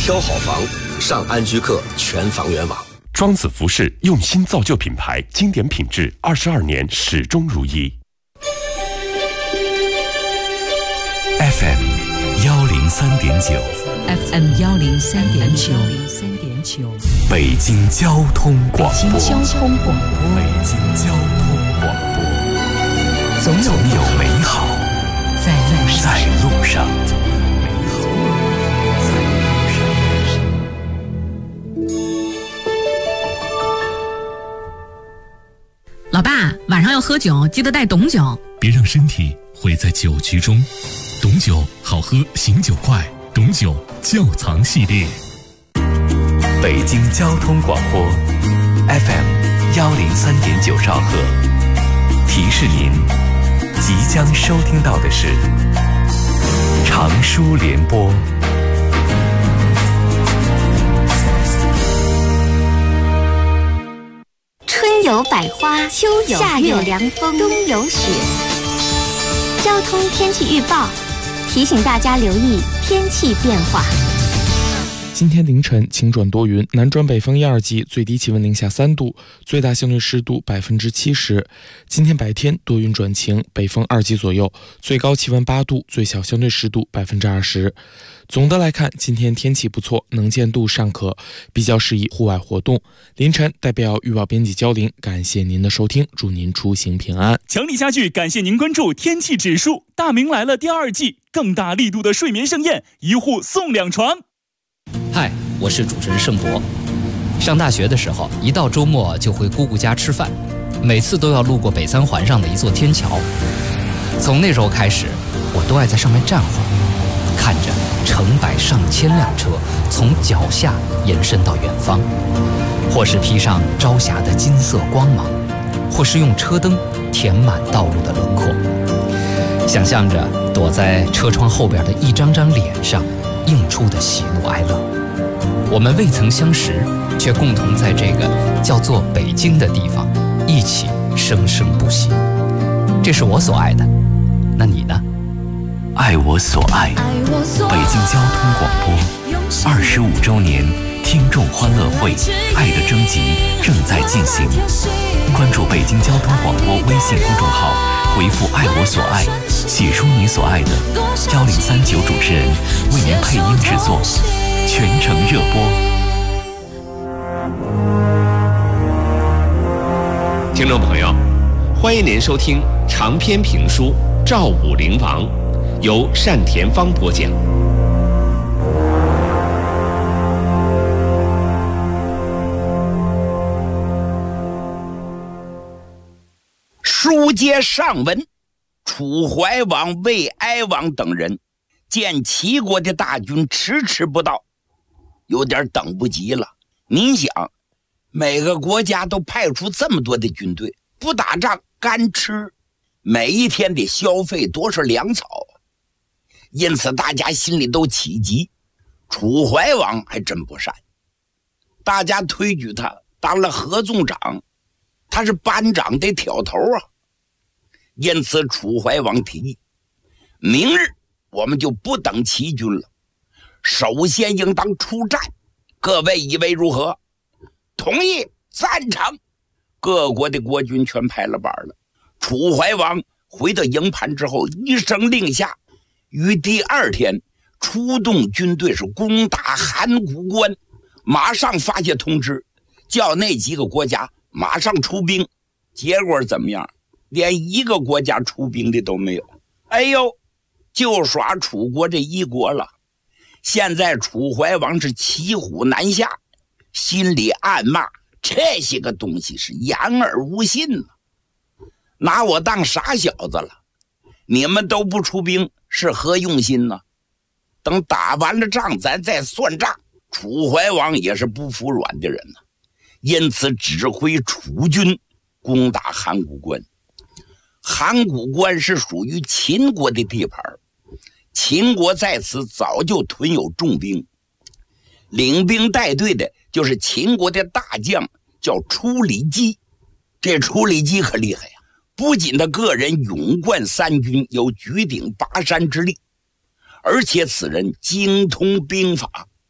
挑好房，上安居客全房源网。 庄子服饰用心造就品牌，经典品质22年始终如一。 FM 103.9 FM 103.9 北京交通广播。 北京交通广播。 北京交通广播。总有美好在路上。 老爸，晚上要喝酒，记得带董酒。 别让身体毁在酒局中。董酒好喝，醒酒快。董酒窖藏系列。 北京交通广播 FM 103.9兆赫。提示您，即将收听到的是长舒联播。 春有百花，秋有夏有凉风，冬有雪。交通天气预报提醒大家留意天气变化。 今天凌晨晴转多云，南转北风1、2级，最低气温零下3度，最大相对湿度70%。今天白天多云转晴，北风2级左右，最高气温8度，最小相对湿度20%。总的来看，今天天气不错，能见度尚可，比较适宜户外活动。凌晨代表预报编辑焦玲，感谢您的收听，祝您出行平安。 强力家具感谢您关注天气指数，大明来了第2季，更大力度的睡眠盛宴，1户送2床。 嗨，我是主持人盛博。上大学的时候，一到周末就回姑姑家吃饭，每次都要路过北三环上的一座天桥。从那时候开始，我都爱在上面站会儿，看着成百上千辆车从脚下延伸到远方，或是披上朝霞的金色光芒，或是用车灯填满道路的轮廓。想象着躲在车窗后边的一张张脸上映出的喜怒哀乐。我们未曾相识，却共同在这个叫做北京的地方一起生生不息。这是我所爱的，那你呢？ 爱我所爱，北京交通广播25周年听众欢乐会爱的征集正在进行，关注北京交通广播微信公众号，回复爱我所爱，写出你所爱的，1039主持人为您配音制作，全程热播。 听众朋友，欢迎您收听长篇评书《赵武灵王》，由单田芳播讲。 书接上文，楚怀王、魏哀王等人见齐国的大军迟迟不到，有点等不及了。您想，每个国家都派出这么多的军队，不打仗干吃，每一天得消费多少粮草，因此大家心里都起急。楚怀王还真不善，大家推举他当了合纵长，他是班长得挑头啊。因此楚怀王提议，明日我们就不等齐军了，首先应当出战，各位以为如何？同意，赞成。各国的国军全拍了板了。楚怀王回到营盘之后，一声令下，于第2天出动军队是攻打函谷关，马上发下通知，叫那几个国家马上出兵。结果怎么样？连一个国家出兵的都没有。哎呦，就耍楚国这一国了。现在楚怀王是骑虎难下，心里暗骂这些个东西是言而无信呢，拿我当傻小子了。你们都不出兵是何用心呢？等打完了仗咱再算账。楚怀王也是不服软的人呢，因此指挥楚军攻打函谷关。函谷关是属于秦国的地盘，秦国在此早就屯有重兵，领兵带队的就是秦国的大将，叫楚里基。这楚里基可厉害呀，不仅他个人勇冠3军，有举鼎拔山之力，而且此人精通兵法，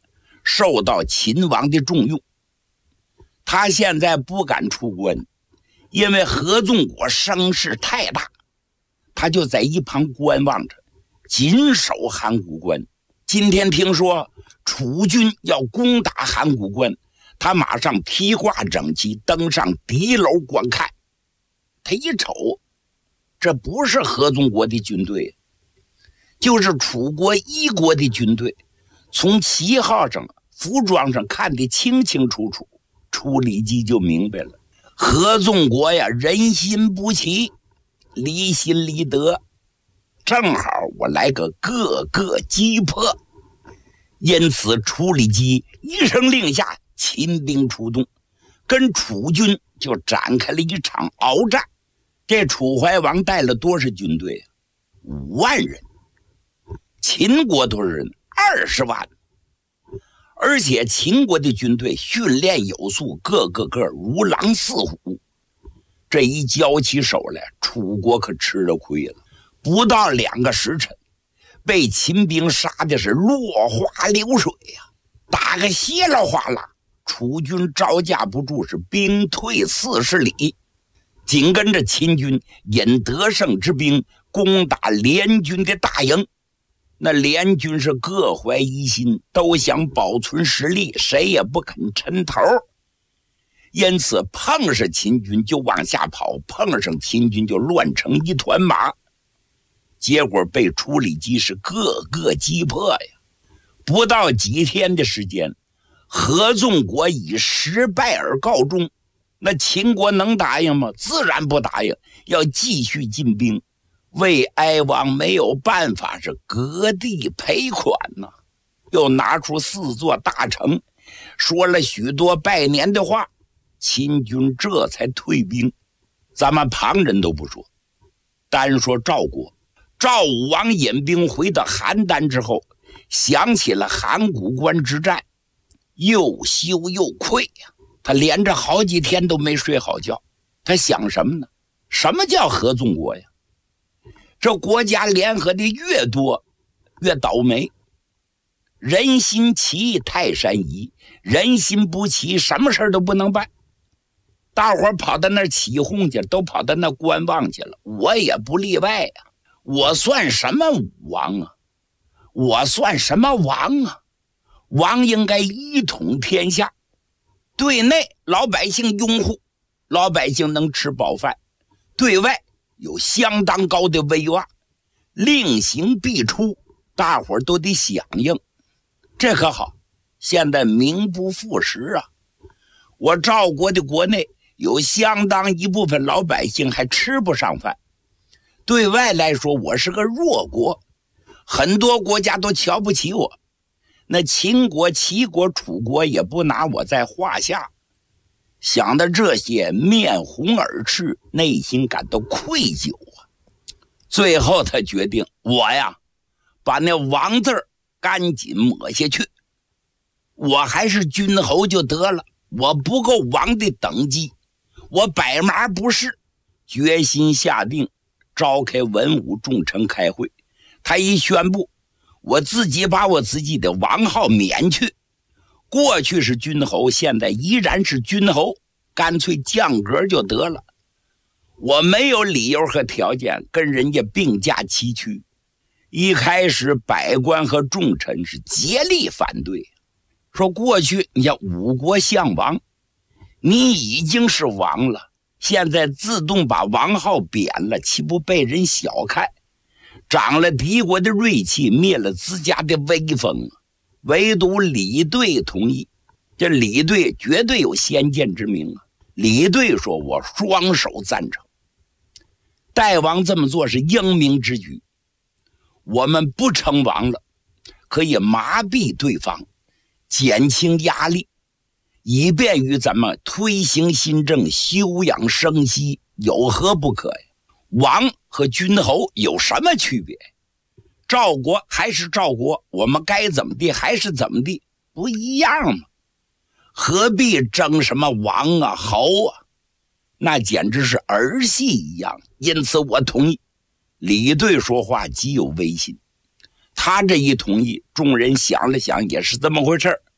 受到秦王的重用。他现在不敢出关，因为何纵国声势太大，他就在一旁观望着，紧守函谷关。今天听说楚军要攻打函谷关，他马上披挂整齐，登上敌楼观看。他一瞅，这不是何纵国的军队，就是楚国一国的军队。从旗号上、服装上看得清清楚楚，楚理基就明白了，何纵国呀，人心不齐，离心离德，正好我来个各个击破。因此楚理基一声令下，秦兵出动，跟楚军就展开了一场鏖战。这楚怀王带了多少军队？5万人。秦国多少人？20万。而且秦国的军队训练有素，个如狼似虎。这一交起手来，楚国可吃了亏了。不到2个时辰，被秦兵杀的是落花流水呀，打个稀里哗啦。楚军招架不住，是兵退40里。紧跟着秦军引得胜之兵攻打联军的大营。那联军是各怀一心，都想保存实力，谁也不肯抻头。因此碰上秦军就往下跑，碰上秦军就乱成一团麻。结果被楚理基是各个击破呀。不到几天的时间，何纵国以失败而告终。那秦国能答应吗？自然不答应，要继续进兵。魏哀王没有办法，是割地赔款呐，又拿出4座大城，说了许多拜年的话，秦军这才退兵。咱们旁人都不说，单说赵国，赵武王引兵回到邯郸之后，想起了函谷关之战，又羞又愧呀。他连着好几天都没睡好觉。他想什么呢？什么叫合纵国呀？这国家联合的越多越倒霉。人心齐泰山移，人心不齐什么事都不能办。大伙跑到那儿起哄去，都跑到那观望去了，我也不例外呀。我算什么武王啊？我算什么王啊？王应该一统天下，对内老百姓拥护，老百姓能吃饱饭，对外有相当高的威望，令行必出，大伙都得响应。这可好，现在名不副实啊。我赵国的国内有相当一部分老百姓还吃不上饭，对外来说我是个弱国，很多国家都瞧不起我，那秦国、齐国、楚国也不拿我在话下。想到这些，面红耳赤，内心感到愧疚啊。最后他决定，我呀把那王字赶紧抹下去，我还是君侯就得了，我不够王的等级，我百麻不是。决心下定，召开文武众臣开会。他一宣布，我自己把我自己的王号免去，过去是君侯，现在依然是君侯，干脆降格就得了。我没有理由和条件跟人家并驾齐驱。一开始百官和重臣是竭力反对，说过去你像五国相王，你已经是王了，现在自动把王号贬了，岂不被人小看？长了敌国的锐气，灭了自家的威风。唯独李队同意，这李队绝对有先见之明啊。李队说，我双手赞成。代王这么做是英明之举，我们不称王了，可以麻痹对方，减轻压力，以便于咱们推行新政，休养生息，有何不可呀？王和君侯有什么区别？赵国还是赵国，我们该怎么地还是怎么地，不一样吗？何必争什么王啊侯啊？那简直是儿戏一样。因此我同意。李队说话极有威信，他这一同意，众人想了想，也是这么回事，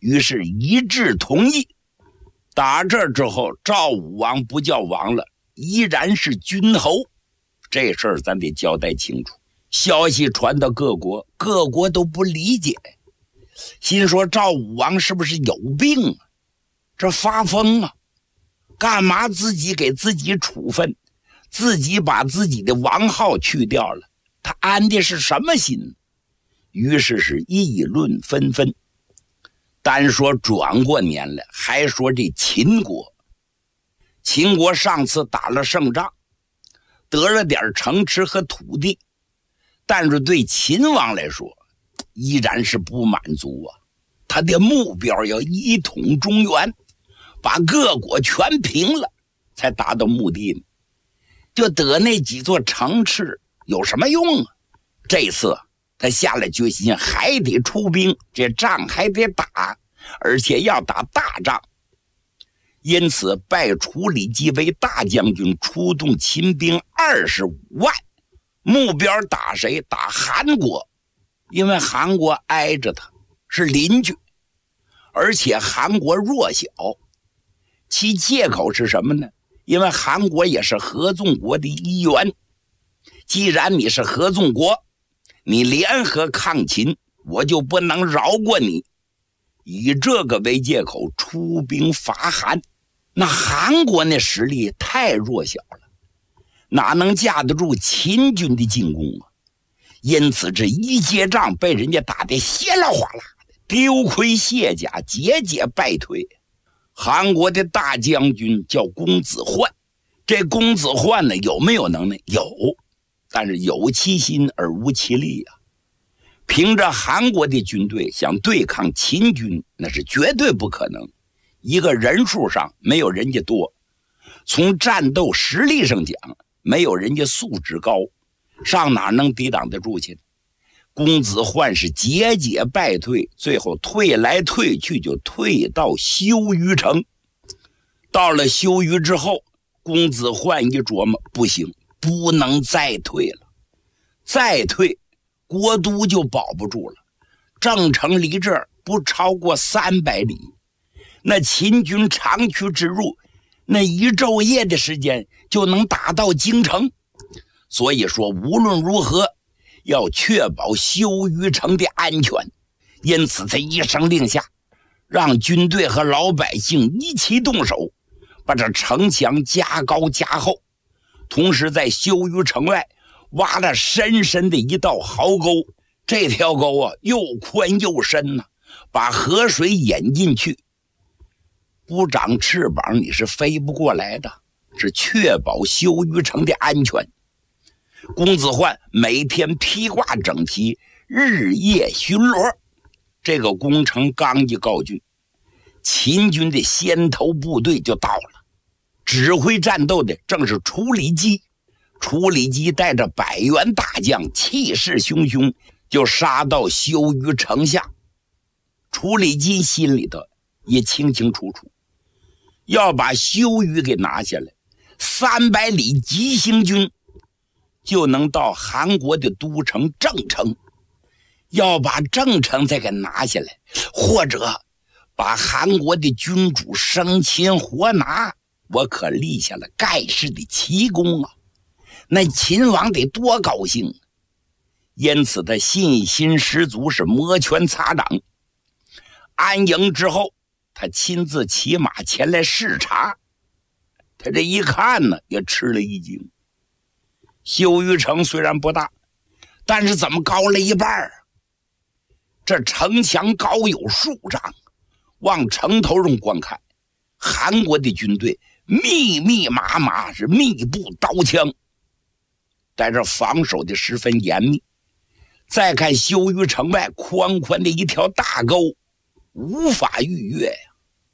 于是一致同意。打这之后，赵武王不叫王了，依然是君侯。这事儿咱得交代清楚。消息传到各国，各国都不理解，心说赵武王是不是有病啊？这发疯啊！干嘛自己给自己处分，自己把自己的王号去掉了？他安的是什么心？于是是议论纷纷。单说转过年来，还说这秦国。秦国上次打了胜仗，得了点城池和土地，但是对秦王来说依然是不满足啊。他的目标要一统中原，把各国全平了才达到目的呢。就得那几座城池有什么用啊？这次他下了决心，还得出兵，这仗还得打，而且要打大仗。因此拜楚里基为大将军，出动秦兵25万，目标打谁？打韩国。因为韩国挨着他，是邻居，而且韩国弱小。其借口是什么呢？因为韩国也是合纵国的一员，既然你是合纵国，你联合抗秦，我就不能饶过你。以这个为借口出兵伐韩。那韩国那实力太弱小了，哪能架得住秦军的进攻啊？因此这一接仗被人家打得稀里哗啦的，丢盔卸甲，节节败退。韩国的大将军叫公子瓮，这公子瓮呢，有没有能耐？有，但是有其心而无其力啊。凭着韩国的军队想对抗秦军，那是绝对不可能。一个人数上没有人家多，从战斗实力上讲没有人家素质高，上哪能抵挡得住去？公子瓮是节节败退，最后退来退去就退到修鱼城。到了修鱼之后，公子瓮一琢磨，不行，不能再退了，再退国都就保不住了。郑城离这儿不超过300里，那秦军长驱直入，那一昼夜的时间就能打到京城。所以说无论如何要确保修鱼城的安全，因此他一声令下，让军队和老百姓一起动手，把这城墙加高加厚，同时在修鱼城外挖了深深的一道壕沟。这条沟啊，又宽又深啊，把河水引进去，不长翅膀你是飞不过来的，是确保修鱼城的安全。公子瓮每天披挂整齐，日夜巡逻。这个工程刚一告竣，秦军的先头部队就到了。指挥战斗的正是楚里基。楚里基带着100员大将，气势汹汹，就杀到修鱼城下。楚里基心里头也清清楚楚，要把修鱼给拿下来，300里急行军就能到韩国的都城郑城。要把郑城再给拿下来，或者把韩国的君主生擒活拿，我可立下了盖世的奇功啊！那秦王得多高兴！因此他信心十足，是摩拳擦掌。安营之后，他亲自骑马前来视察。他这一看呢，也吃了一惊。修鱼城虽然不大，但是怎么高了一半啊？这城墙高有数丈，往城头上观看，韩国的军队密密麻麻，是密布刀枪，在这防守的十分严密。再看修鱼城外宽宽的一条大沟，无法逾越呀。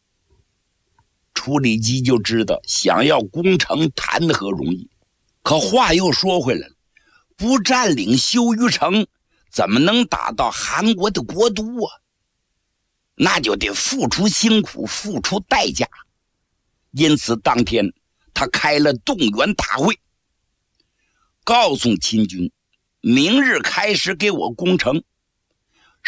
楚里基就知道，想要攻城谈何容易。可话又说回来了，不占领修鱼城，怎么能打到韩国的国都啊？那就得付出辛苦，付出代价。因此当天他开了动员大会，告诉秦军，明日开始给我攻城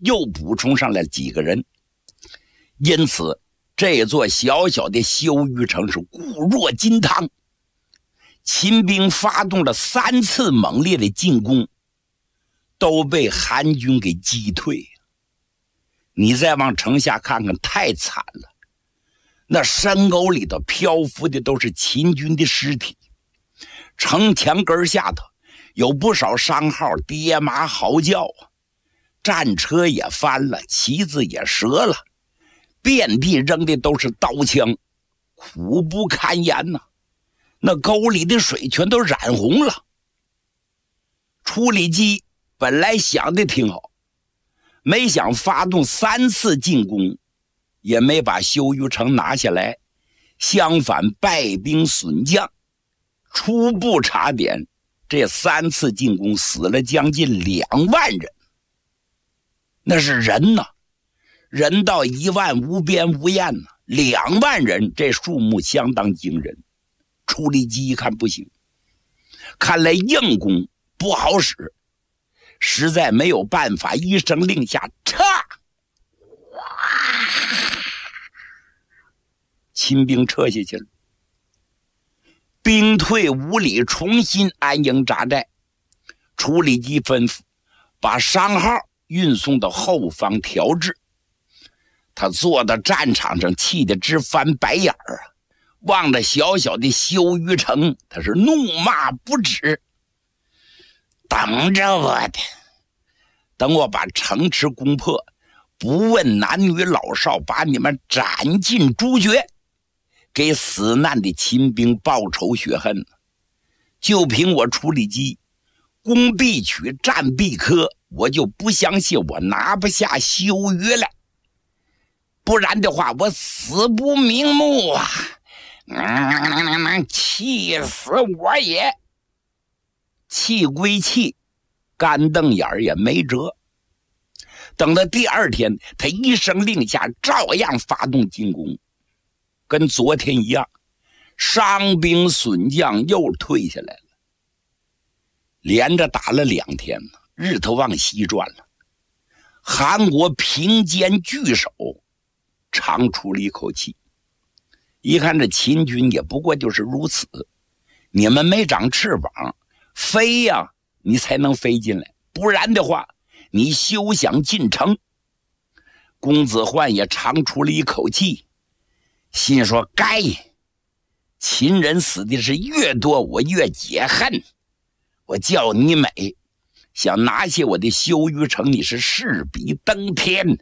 又补充上来几个人，因此这座小小的修鱼城是固若金汤。秦兵发动了3次猛烈的进攻，都被韩军给击退。你再往城下看看，太惨了，那深沟里头漂浮的都是秦军的尸体，城墙根下头有不少商号跌马嚎叫啊，战车也翻了，旗子也折了，遍地扔的都是刀枪，苦不堪言呐。那沟里的水全都染红了。处理机本来想的挺好，没想发动3次进攻，也没把修鱼城拿下来，相反败兵损将。初步查点，这3次进攻死了将近2万人，那是人呐，人到1万无边无厌呐，2万人，这数目相当惊人。处理机一看不行，看来硬攻不好使，实在没有办法，一声令下，撤！秦兵撤下去了，兵退5里，重新安营扎寨。处理机吩咐把商号运送到后方调制。他坐到战场上，气得直翻白眼儿啊！望着小小的修鱼城，他是怒骂不止。等着我的，等我把城池攻破，不问男女老少，把你们斩尽诛绝，给死难的秦兵报仇雪恨。就凭我处理机攻必取，战必克，我就不相信我拿不下修鱼来。不然的话，我死不瞑目啊！气死我也！气归气，干瞪眼也没辙。等到第2天，他一声令下，照样发动进攻，跟昨天一样，伤兵损将又退下来了。连着打了2天，日头往西转了。韩国平肩聚首，长出了一口气。一看这秦军也不过就是如此，你们没长翅膀，飞呀你才能飞进来，不然的话你休想进城。公子焕也长出了一口气，心说该，秦人死的是越多我越解恨，我叫你美，想拿下我的修鱼城你是势比登天。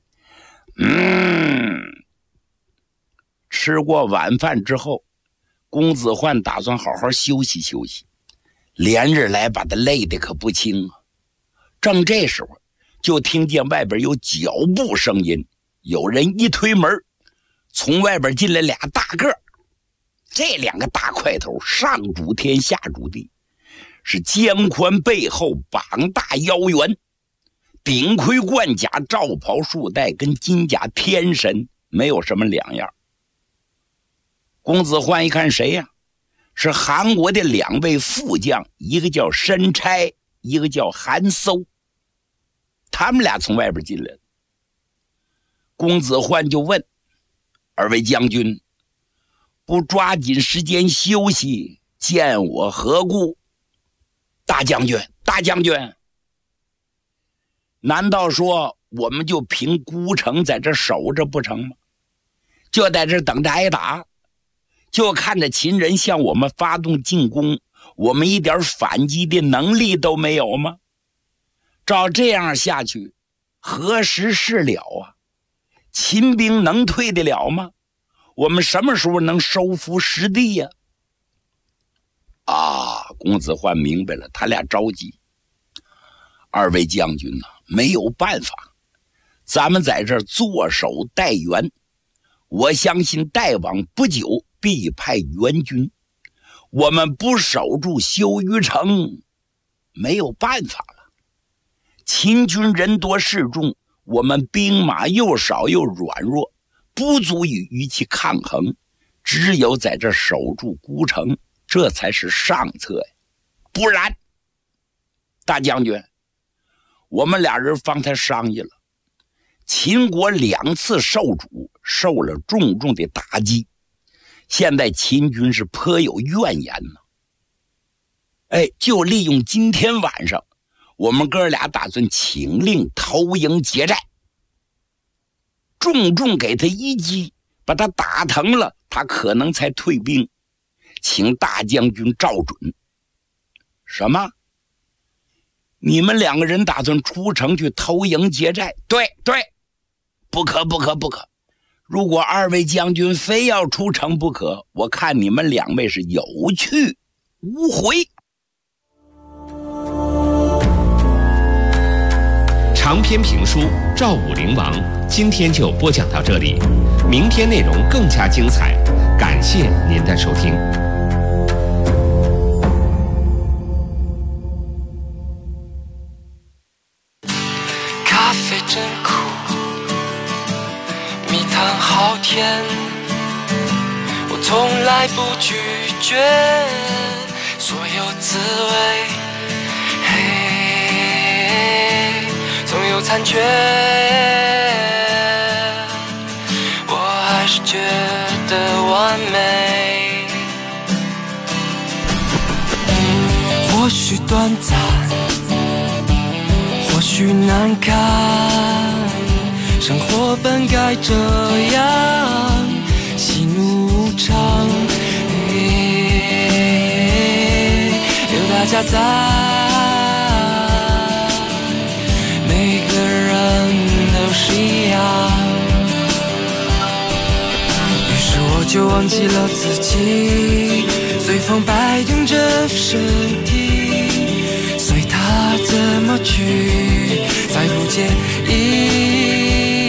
吃过晚饭之后，公子焕打算好好休息休息，连日来把他累得可不轻啊。正这时候，就听见外边有脚步声音，有人一推门，从外边进来2大个。这2个大块头上主天下主地，是肩宽背厚，膀大腰圆，顶盔贯甲，罩袍束带，跟金甲天神没有什么两样。公子焕一看谁呀？是韩国的2位副将，一个叫申差，一个叫韩搜。他们俩从外边进来了。公子焕就问2位将军，不抓紧时间休息，见我何故？大将军，难道说我们就凭孤城在这守着不成吗？就在这等着挨打，就看着秦人向我们发动进攻，我们一点反击的能力都没有吗？照这样下去，何时是了啊？秦兵能退得了吗？我们什么时候能收复失地呀？公子焕明白了，他俩着急。2位将军呐，没有办法，咱们在这儿坐守待援。我相信待往不久必派援军，我们不守住修鱼城，没有办法了。秦军人多势众，我们兵马又少又软弱，不足以与其抗衡，只有在这守住孤城，这才是上策呀。不然，大将军，我们俩人方才商议了， 秦国2次受阻，受了重重的打击，现在秦军是颇有怨言呢。就利用今天晚上，我们哥俩打算请令投营结寨，重重给他一击，把他打疼了，他可能才退兵，请大将军照准。什么？你们2个人打算出城去投营结寨？对，不可！如果2位将军非要出城不可，我看你们2位是有去无回。 长篇评书《赵武灵王》今天就播讲到这里，明天内容更加精彩，感谢您的收听。 咖啡真苦，蜜糖好甜，我从来不拒绝所有滋味，总有残缺，我还是觉得完美。或许短暂，或许难堪，生活本该这样，喜怒无常，有大家在，每个人都是一样。于是我就忘记了自己，随风摆动着身体，随它怎么去，再不介意。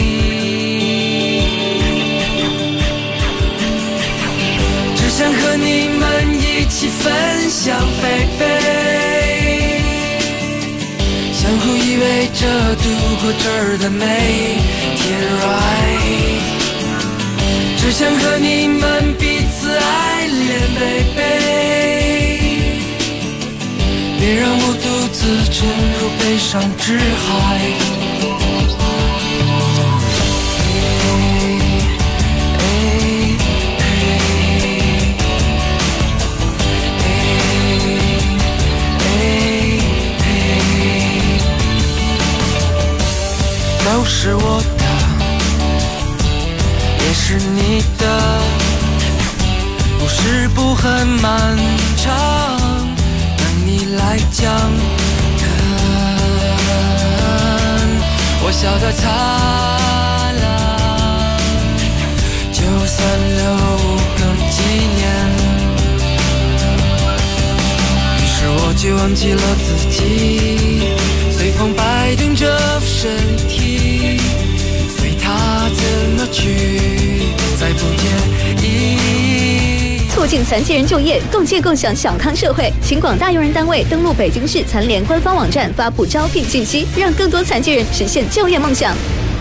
只想和你们一起分享baby，相互依偎着度过这儿的每天 right， 只想和你们彼此爱恋 baby， 别让我独自沉入悲伤之海。都是我的，也是你的，故事不很漫长，等你来讲。我笑得灿烂，就算留个纪念。于是我就忘记了自己，随风摆动着身体，随它怎么去，再不介意。 促进残疾人就业，共建共享小康社会，请广大用人单位登录北京市残联官方网站发布招聘信息，让更多残疾人实现就业梦想。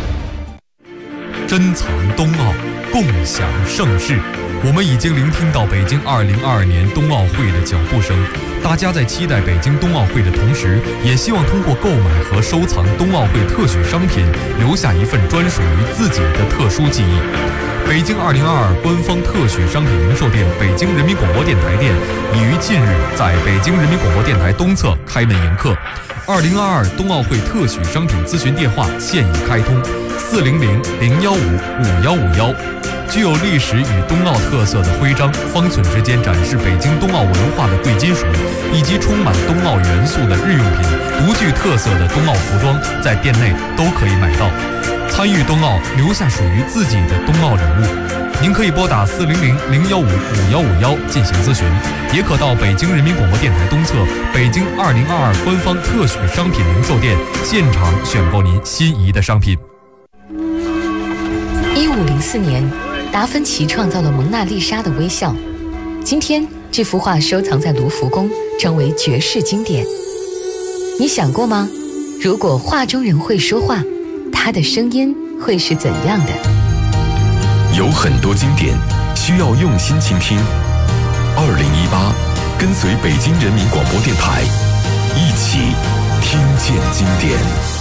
珍藏冬奥，共享盛世。我们已经聆听到北京2022年冬奥会的脚步声，大家在期待北京冬奥会的同时，也希望通过购买和收藏冬奥会特许商品，留下一份专属于自己的特殊记忆。北京2022官方特许商品零售店北京人民广播电台店已于近日在北京人民广播电台东侧开门迎客。2022冬奥会特许商品咨询电话现已开通，400-015-5151。具有历史与冬奥特色的徽章，方寸之间展示北京冬奥文化的贵金属，以及充满冬奥元素的日用品，独具特色的冬奥服装，在店内都可以买到。参与冬奥，留下属于自己的冬奥礼物。您可以拨打400-015-5151进行咨询，也可到北京人民广播电台东侧北京2022官方特许商品零售店现场选购您心仪的商品。 1504年，达芬奇创造了蒙娜丽莎的微笑。今天，这幅画收藏在卢浮宫，成为绝世经典。你想过吗？如果画中人会说话，他的声音会是怎样的？ 有很多经典需要用心倾听。2018，跟随北京人民广播电台，一起听见经典。